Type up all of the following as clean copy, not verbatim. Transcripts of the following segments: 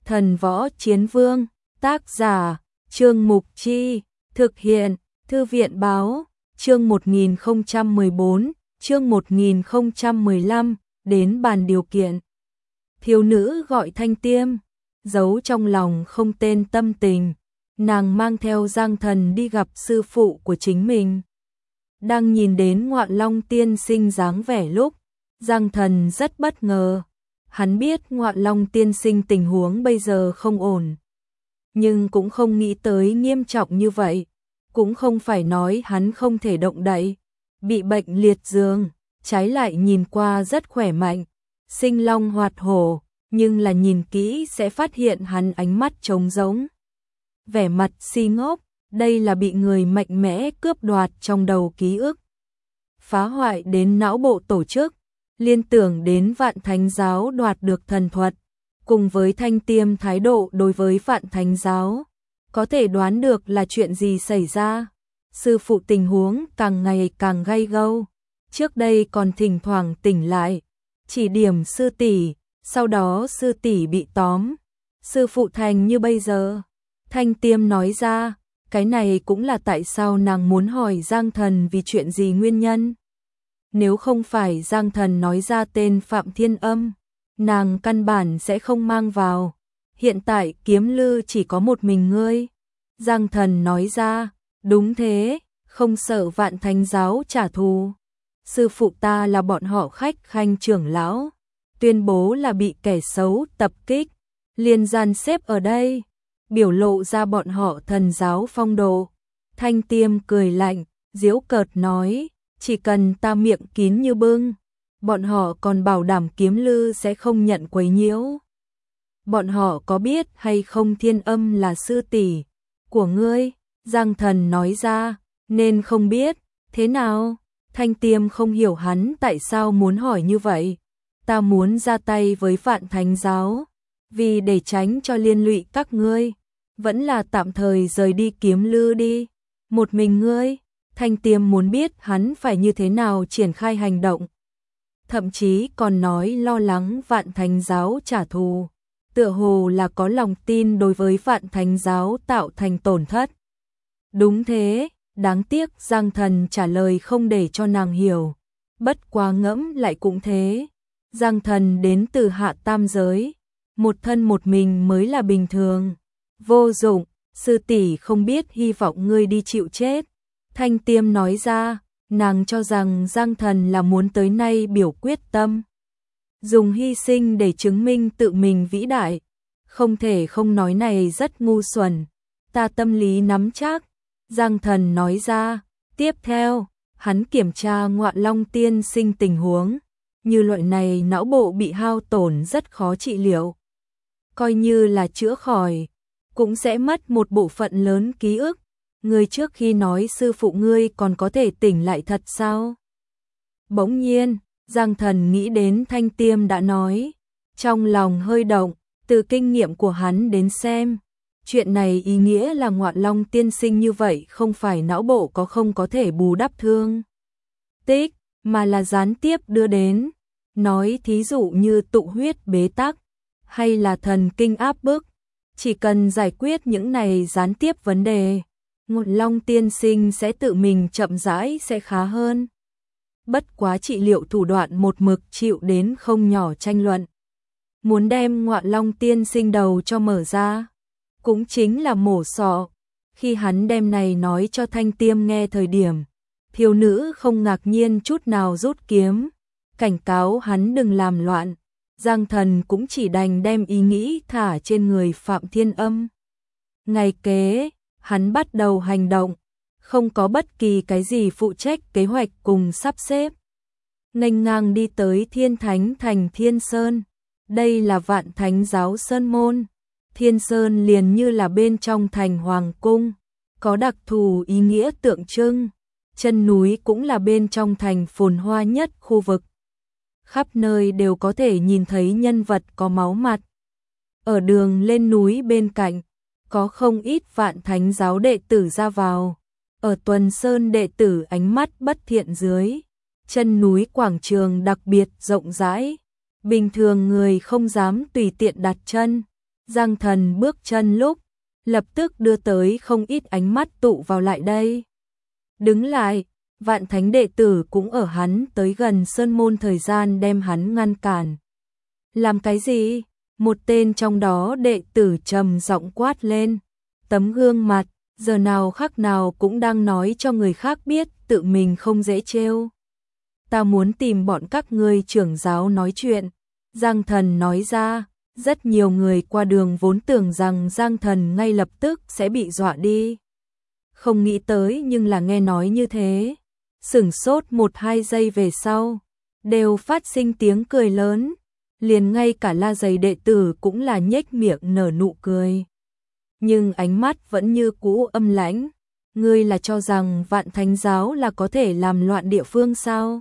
Thần Võ Chiến Vương, tác giả, Trương Mục Chi, thực hiện, Thư viện Báo, chương 1014, chương 1015, đến bàn điều kiện. Thiếu nữ gọi Thanh Tiêm, giấu trong lòng không tên tâm tình, nàng mang theo Giang Thần đi gặp sư phụ của chính mình. Đang nhìn đến Ngọa Long tiên sinh dáng vẻ lúc, Giang Thần rất bất ngờ. Hắn biết Ngọa Long tiên sinh tình huống bây giờ không ổn, nhưng cũng không nghĩ tới nghiêm trọng như vậy, cũng không phải nói hắn không thể động đậy, bị bệnh liệt giường, trái lại nhìn qua rất khỏe mạnh, sinh long hoạt hổ, nhưng là nhìn kỹ sẽ phát hiện hắn ánh mắt trống rỗng, vẻ mặt si ngốc, đây là bị người mạnh mẽ cướp đoạt trong đầu ký ức, phá hoại đến não bộ tổ chức. Liên tưởng đến Vạn Thánh Giáo đoạt được thần thuật, cùng với Thanh Tiêm thái độ đối với Vạn Thánh Giáo, có thể đoán được là chuyện gì xảy ra. Sư phụ tình huống càng ngày càng gay gâu, trước đây còn thỉnh thoảng tỉnh lại, chỉ điểm sư tỷ, sau đó sư tỷ bị tóm, sư phụ thành như bây giờ. Thanh Tiêm nói ra, cái này cũng là tại sao nàng muốn hỏi Giang Thần vì chuyện gì nguyên nhân. Nếu không phải Giang Thần nói ra tên Phạm Thiên Âm, nàng căn bản sẽ không mang vào. Hiện tại Kiếm Lư chỉ có một mình ngươi. Giang Thần nói ra, đúng thế, không sợ Vạn Thánh Giáo trả thù. Sư phụ ta là bọn họ khách khanh trưởng lão, tuyên bố là bị kẻ xấu tập kích, liền gian xếp ở đây, biểu lộ ra bọn họ thần giáo phong độ. Thanh Tiêm cười lạnh, giễu cợt nói, chỉ cần ta miệng kín như bưng, bọn họ còn bảo đảm Kiếm Lư sẽ không nhận quấy nhiễu. Bọn họ có biết hay không Thiên Âm là sư tỷ của ngươi? Giang Thần nói ra, nên không biết, thế nào? Thanh Tiêm không hiểu hắn tại sao muốn hỏi như vậy. Ta muốn ra tay với Vạn Thánh Giáo, vì để tránh cho liên lụy các ngươi, vẫn là tạm thời rời đi Kiếm Lư đi. Một mình ngươi? Thanh Tiêm muốn biết hắn phải như thế nào triển khai hành động. Thậm chí còn nói lo lắng Vạn Thánh Giáo trả thù, tựa hồ là có lòng tin đối với Vạn Thánh Giáo tạo thành tổn thất. Đúng thế, đáng tiếc Giang Thần trả lời không để cho nàng hiểu. Bất quá ngẫm lại cũng thế. Giang Thần đến từ hạ tam giới, một thân một mình mới là bình thường. Vô dụng, sư tỷ không biết hy vọng ngươi đi chịu chết. Thanh Tiêm nói ra, nàng cho rằng Giang Thần là muốn tới nay biểu quyết tâm, dùng hy sinh để chứng minh tự mình vĩ đại. Không thể không nói này rất ngu xuẩn, ta tâm lý nắm chắc. Giang Thần nói ra, tiếp theo, hắn kiểm tra Ngọa Long tiên sinh tình huống, như loại này não bộ bị hao tổn rất khó trị liệu. Coi như là chữa khỏi, cũng sẽ mất một bộ phận lớn ký ức. Ngươi trước khi nói sư phụ ngươi còn có thể tỉnh lại thật sao? Bỗng nhiên, Giang Thần nghĩ đến Thanh Tiêm đã nói, trong lòng hơi động, từ kinh nghiệm của hắn đến xem, chuyện này ý nghĩa là Ngọa Long tiên sinh như vậy không phải não bộ không có thể bù đắp thương tích, mà là gián tiếp đưa đến, nói thí dụ như tụ huyết bế tắc, hay là thần kinh áp bức, chỉ cần giải quyết những này gián tiếp vấn đề, Ngọa Long tiên sinh sẽ tự mình chậm rãi sẽ khá hơn. Bất quá trị liệu thủ đoạn một mực chịu đến không nhỏ tranh luận. Muốn đem Ngọa Long tiên sinh đầu cho mở ra, cũng chính là mổ sọ. Khi hắn đem này nói cho Thanh Tiêm nghe thời điểm, thiếu nữ không ngạc nhiên chút nào rút kiếm, cảnh cáo hắn đừng làm loạn. Giang Thần cũng chỉ đành đem ý nghĩ thả trên người Phạm Thiên Âm. Ngày kế, hắn bắt đầu hành động, không có bất kỳ cái gì phụ trách kế hoạch cùng sắp xếp. Nghênh ngang đi tới Thiên Thánh Thành Thiên Sơn, đây là Vạn Thánh Giáo Sơn Môn. Thiên Sơn liền như là bên trong thành Hoàng Cung, có đặc thù ý nghĩa tượng trưng. Chân núi cũng là bên trong thành phồn hoa nhất khu vực. Khắp nơi đều có thể nhìn thấy nhân vật có máu mặt. Ở đường lên núi bên cạnh, có không ít Vạn Thánh Giáo đệ tử ra vào. Ở Tuần Sơn đệ tử ánh mắt bất thiện dưới, chân núi quảng trường đặc biệt rộng rãi, bình thường người không dám tùy tiện đặt chân. Giang Thần bước chân lúc, lập tức đưa tới không ít ánh mắt tụ vào lại đây. Đứng lại, Vạn Thánh đệ tử cũng ở hắn tới gần sơn môn thời gian đem hắn ngăn cản. Làm cái gì? Một tên trong đó đệ tử trầm giọng quát lên. Tấm gương mặt, giờ nào khắc nào cũng đang nói cho người khác biết tự mình không dễ trêu. Ta muốn tìm bọn các ngươi trưởng giáo nói chuyện. Giang Thần nói ra, rất nhiều người qua đường vốn tưởng rằng Giang Thần ngay lập tức sẽ bị dọa đi. Không nghĩ tới nhưng là nghe nói như thế. Sửng sốt 1-2 giây về sau, đều phát sinh tiếng cười lớn. Liền ngay cả La Giày đệ tử cũng là nhếch miệng nở nụ cười. Nhưng ánh mắt vẫn như cũ âm lãnh. Ngươi là cho rằng Vạn Thánh giáo là có thể làm loạn địa phương sao?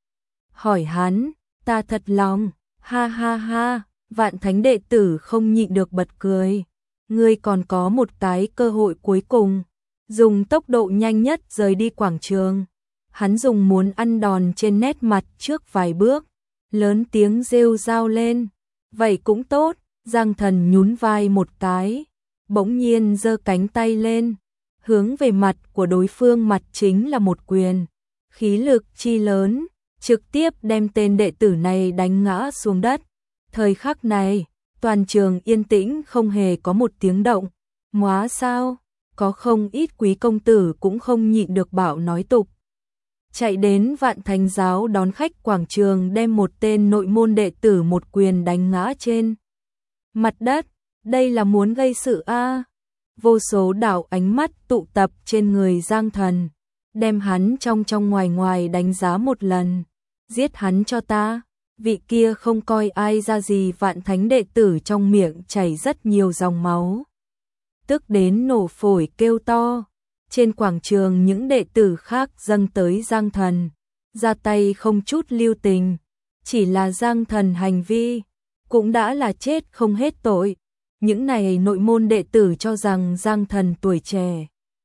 Hỏi hắn, ta thật lòng, ha ha ha, Vạn Thánh đệ tử không nhịn được bật cười. Ngươi còn có một cái cơ hội cuối cùng, dùng tốc độ nhanh nhất rời đi quảng trường. Hắn dùng muốn ăn đòn trên nét mặt trước vài bước, lớn tiếng rêu rao lên. Vậy cũng tốt, Giang Thần nhún vai một cái, bỗng nhiên giơ cánh tay lên, hướng về mặt của đối phương mặt chính là một quyền. Khí lực chi lớn, trực tiếp đem tên đệ tử này đánh ngã xuống đất. Thời khắc này, toàn trường yên tĩnh không hề có một tiếng động. Móa sao, có không ít quý công tử cũng không nhịn được bảo nói tục. Chạy đến Vạn Thánh giáo đón khách quảng trường đem một tên nội môn đệ tử một quyền đánh ngã trên mặt đất. Đây là muốn gây sự a. Vô số đạo ánh mắt tụ tập trên người Giang Thần, đem hắn trong ngoài ngoài đánh giá một lần. Giết hắn cho ta. Vị kia không coi ai ra gì Vạn Thánh đệ tử trong miệng chảy rất nhiều dòng máu, tức đến nổ phổi kêu to. Trên quảng trường những đệ tử khác dâng tới Giang Thần, ra tay không chút lưu tình. Chỉ là Giang Thần hành vi cũng đã là chết không hết tội. Những này nội môn đệ tử cho rằng Giang Thần tuổi trẻ,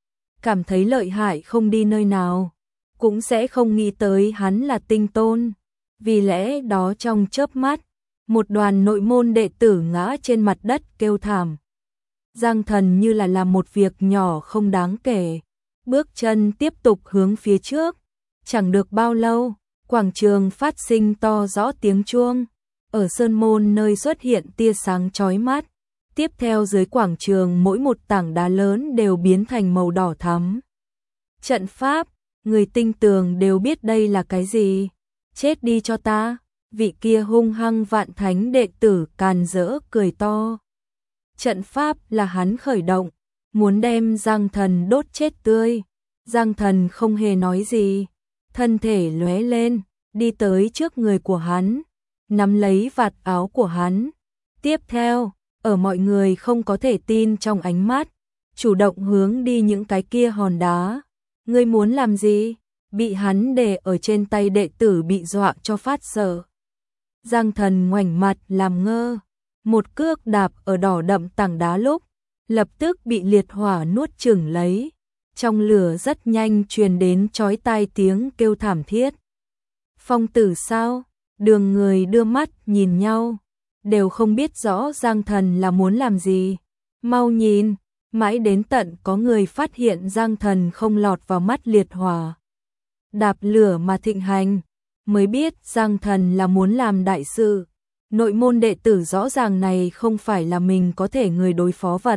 cảm thấy lợi hại không đi nơi nào, cũng sẽ không nghĩ tới hắn là tinh tôn. Vì lẽ đó trong chớp mắt, một đoàn nội môn đệ tử ngã trên mặt đất kêu thảm. Giang Thần như là làm một việc nhỏ không đáng kể, bước chân tiếp tục hướng phía trước. Chẳng được bao lâu, quảng trường phát sinh to rõ tiếng chuông. Ở sơn môn nơi xuất hiện tia sáng chói mắt. Tiếp theo dưới quảng trường mỗi một tảng đá lớn đều biến thành màu đỏ thắm. Trận pháp, người tinh tường đều biết đây là cái gì. Chết đi cho ta. Vị kia hung hăng Vạn Thánh đệ tử càn rỡ cười to. Trận pháp là hắn khởi động, muốn đem Giang Thần đốt chết tươi. Giang Thần không hề nói gì, thân thể lóe lên, đi tới trước người của hắn, nắm lấy vạt áo của hắn. Tiếp theo, ở mọi người không có thể tin trong ánh mắt, chủ động hướng đi những cái kia hòn đá. Ngươi muốn làm gì? Bị hắn để ở trên tay đệ tử bị dọa cho phát sợ. Giang Thần ngoảnh mặt làm ngơ, một cước đạp ở đỏ đậm tảng đá lúc, lập tức bị liệt hỏa nuốt chửng lấy. Trong lửa rất nhanh truyền đến chói tai tiếng kêu thảm thiết. Phong tử sao? Đường người đưa mắt nhìn nhau, đều không biết rõ Giang Thần là muốn làm gì. Mau nhìn, mãi đến tận có người phát hiện Giang Thần không lọt vào mắt liệt hỏa, đạp lửa mà thịnh hành, mới biết Giang Thần là muốn làm đại sự. Nội môn đệ tử rõ ràng này không phải là mình có thể người đối phó vật.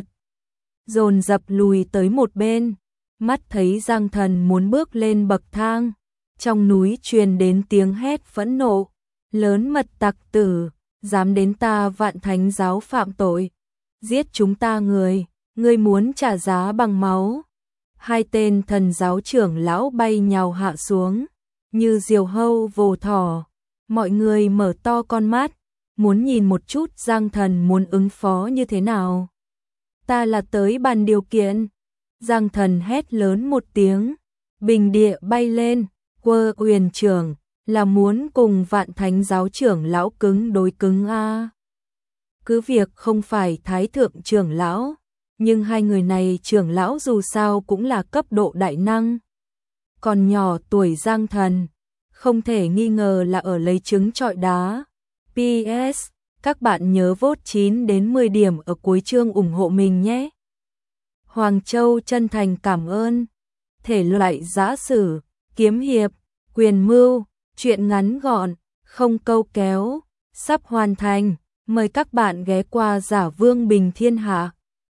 Dồn dập lùi tới một bên, mắt thấy Giang Thần muốn bước lên bậc thang. Trong núi truyền đến tiếng hét phẫn nộ, lớn mật tặc tử, dám đến ta Vạn Thánh giáo phạm tội, giết chúng ta người, ngươi muốn trả giá bằng máu. Hai tên thần giáo trưởng lão bay nhào hạ xuống, như diều hâu vồ thỏ. Mọi người mở to con mắt, muốn nhìn một chút Giang Thần muốn ứng phó như thế nào. Ta là tới bàn điều kiện. Giang Thần hét lớn một tiếng, bình địa bay lên, quơ quyền trưởng, là muốn cùng Vạn Thánh giáo trưởng lão cứng đối cứng a. Cứ việc không phải thái thượng trưởng lão, nhưng hai người này trưởng lão dù sao cũng là cấp độ đại năng. Còn nhỏ tuổi Giang Thần, không thể nghi ngờ là ở lấy trứng trọi đá. PS, các bạn nhớ vote 9 đến 10 điểm ở cuối chương ủng hộ mình nhé. Hoàng Châu chân thành cảm ơn. Thể loại giã sử, kiếm hiệp, quyền mưu, truyện ngắn gọn, không câu kéo, sắp hoàn thành. Mời các bạn ghé qua Giả Vương Bình Thiên Hạ.